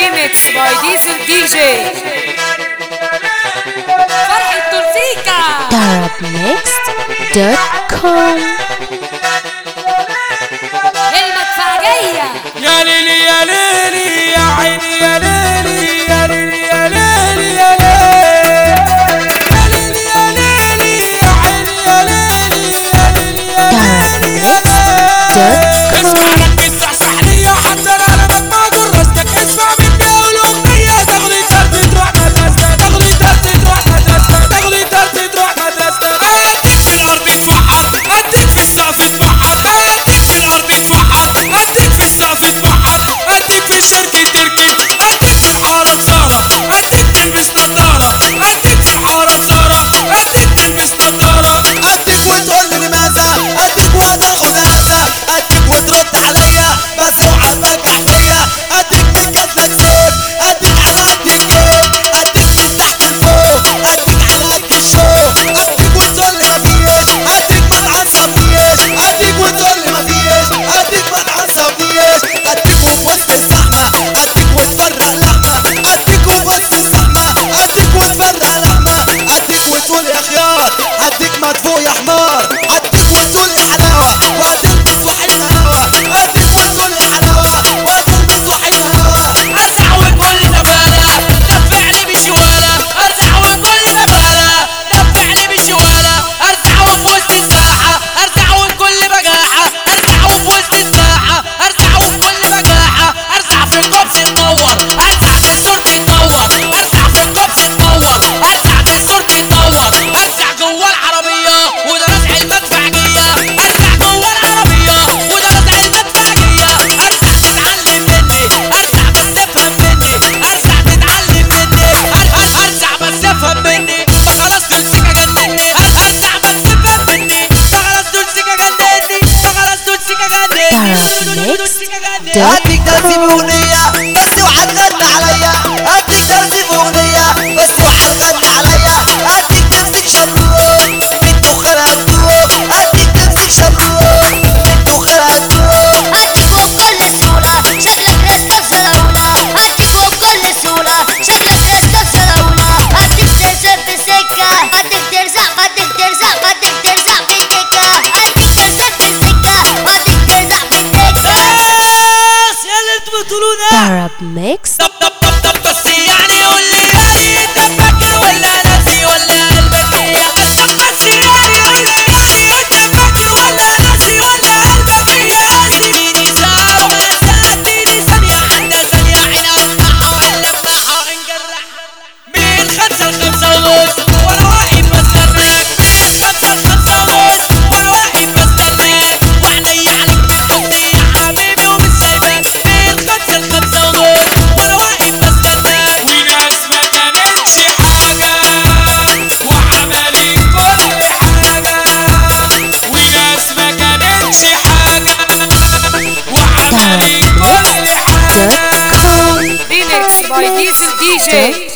ريميكس باي ديزل دي جي. فرحة تورتيكا Arabmixed.com. المدفعجية. يا ليلي يا ليلي يا عيني يا ليلي يا ليلي يا ليلي يا ليلي يا ليلي يا عيني يا ليلي يا ليلي يا Arabmixed.com. اسمع ركز صحصح ليا حتى انا ما جرستك اسمع مني الاغنية تغلي ترتي تروح مدرستك تغلي ترتي تروح مدرستك تغلي ترتي تروح مدرستك اديك في الارض تفحر اديك في السقف تبحر اديك في الارض تفحر اديك في السقف تبحر اديك في الشركة تركب اديك في الحارة تسارة اديك تلبس نظارة اديك في الحارة تسارة اديك تلبس نظارة اديك وتقول لي لماذا اديك وهتاخد هذا اديك وترد عليا بس اوعى تبجح فيا اديك من كتلك سيف اديك على قد الجيب اديك من تحت لفوق اديك على قد الشوق اديك وتقول لي مفيش اديك ما تعصبنيش اديك وتقول لي مفيش اديك ما تعصبنيش اديك وفي وسط الزحمه اديك وتفرق لحمه اديك وفي وسط الزحمه اديك وتفرق لحمه اديك وتقول يا خيار اديك مدفوع يا حمار اديك وتقول يا حلاوه وهتلبس وحيد هوا اديك وتقول يا حلاوه وهتلبس وحيد هوا ارزع وكل نبالة دفعني بشوالة ارزع وكل نبالة دفعني بشوالة ارزع وفي وسط الساحة ارزع وكل بجاحة ارزع وفي وسط الساحة ارزع وكل بجاحة ارزع في القبس تنور ارزع في الصورة تنور ارزع في القبس تنور ارزع في الصورة تنور ارزع جوا العربية وده رزع المدفعجية ارزع جوا العربية وده رزع المدفعجية ارزع تتعلم مني ارزع بس تفهم مني ارزع تتعلم مني ارزع بس تفهم مني فخلاص دول سكة جنني ارزع بس تفهم مني فخلاص دول سكة جنني فخلاص دول سكة جنني اديك درسي في اغنيه بس اوعى تغني عليا اديك درسي في اغنيه بس اوعى تغني عليا اديك تمسك شمروخ من دخانها تدوخ اديك تمسك شمروخ من دخانها تدوخ اديك وبكل سهولة شكلك رستك زلاولة اديك وبكل سهولة شكلك رستك زلاولة اديك ترزق في سكة اديك ترزق اديك ترزق اديك ترزق في الدكة اديك ترزق في السكة اديك ترزق في الدكة بس يا اللي انتوا بتقولوه ده Arabmixed. طب بس يعني قول لي يعني انت فاكر ولا ناسي ولا قلبك هي بس يعني قول لي يعني انت فاكر ولا ناسي ولا قلبك هي سيبيني ساعة ولا ساعتين ثانية عندها ثانية عين افتحها ولا افتحها انجرحها من 5 ل5 ونص وانا واقف بستناك من 5 ل5 ونص وانا واقف بستناك وعيني عليك بتحطي يا حبيبي ومش سايباك من 5 ل5 ونص وانا واقف بستناك وناس ما كانتش حاجة وعملي كل حاجة وناس ما كانتش حاجة وعملي كل حاجة Arabmixed.com. ريميكس باي ديزل دي جي.